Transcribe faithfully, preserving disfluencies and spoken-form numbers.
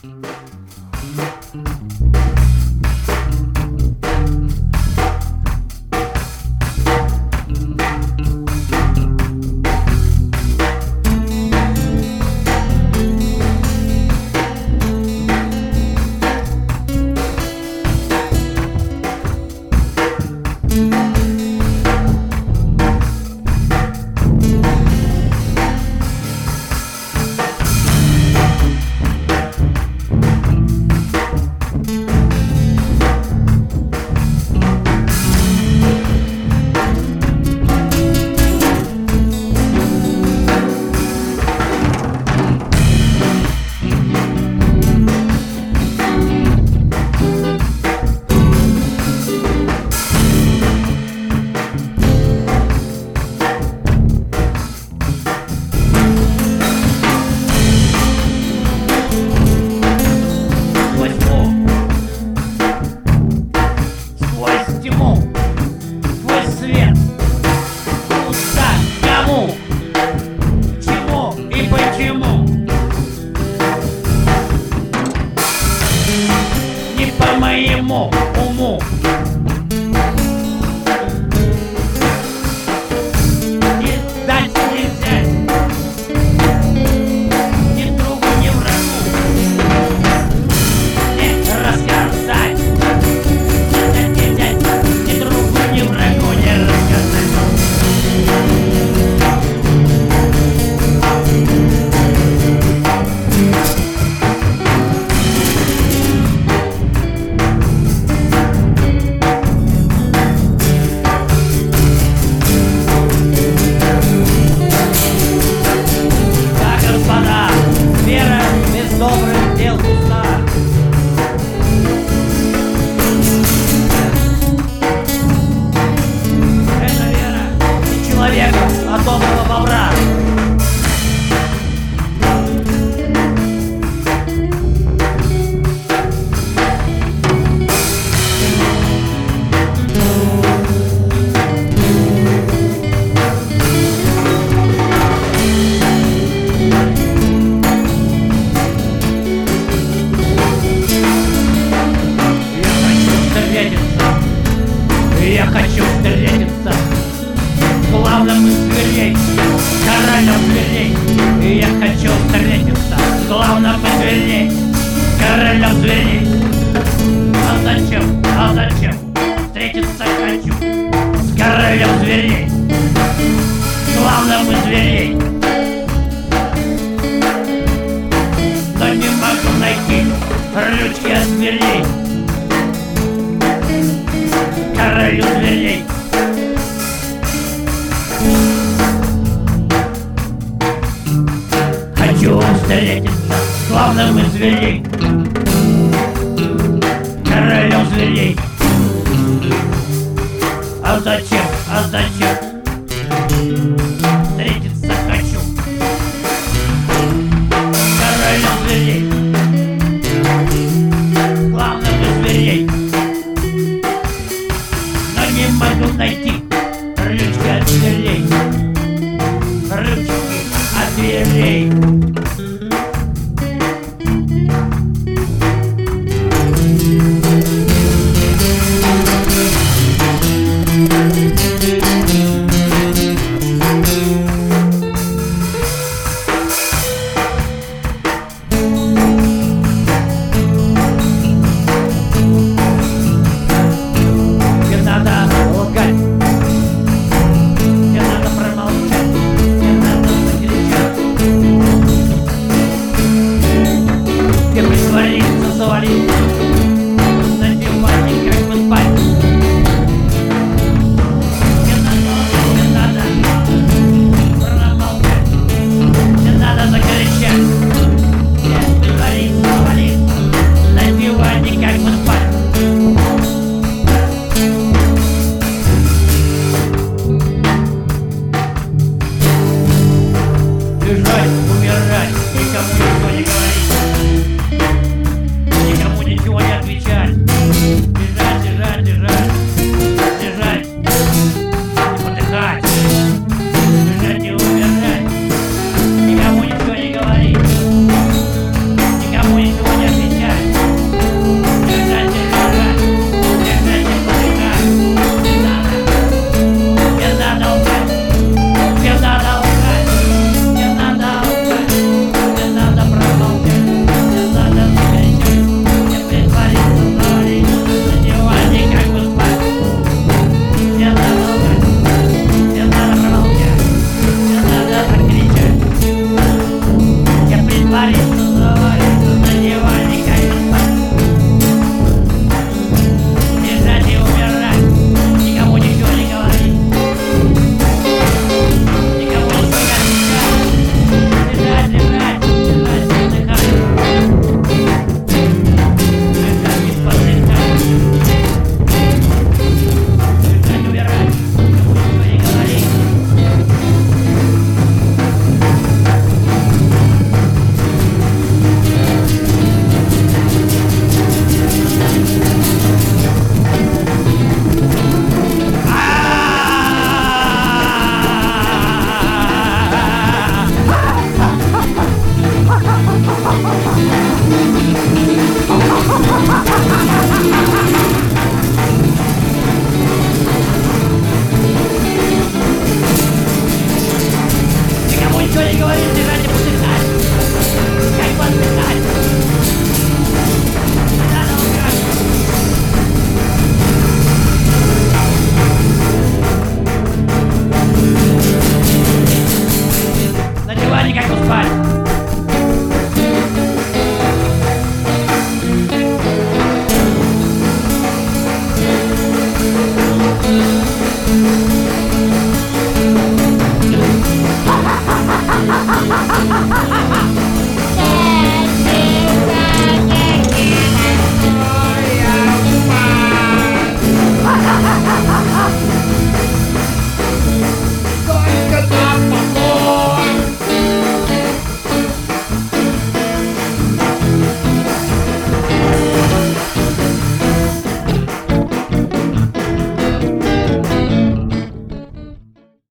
моему уму. Не дать, не взять, ни другу, ни врагу, не рассказать, не дать, не взять, ни другу, ни врагу, не рассказать. Добрых дел пуста. Это вера не человека, а доброго бобра. Я хочу встретиться с главным из зверей, королем зверей. И я хочу встретиться с главным из зверей, королем зверей. А зачем, а зачем встретиться хочу с королем зверей, главным из зверей? Но не могу найти ручки от зверей, королю зверей. Хочу встретиться с главным из зверей, королем зверей. А зачем, а зачем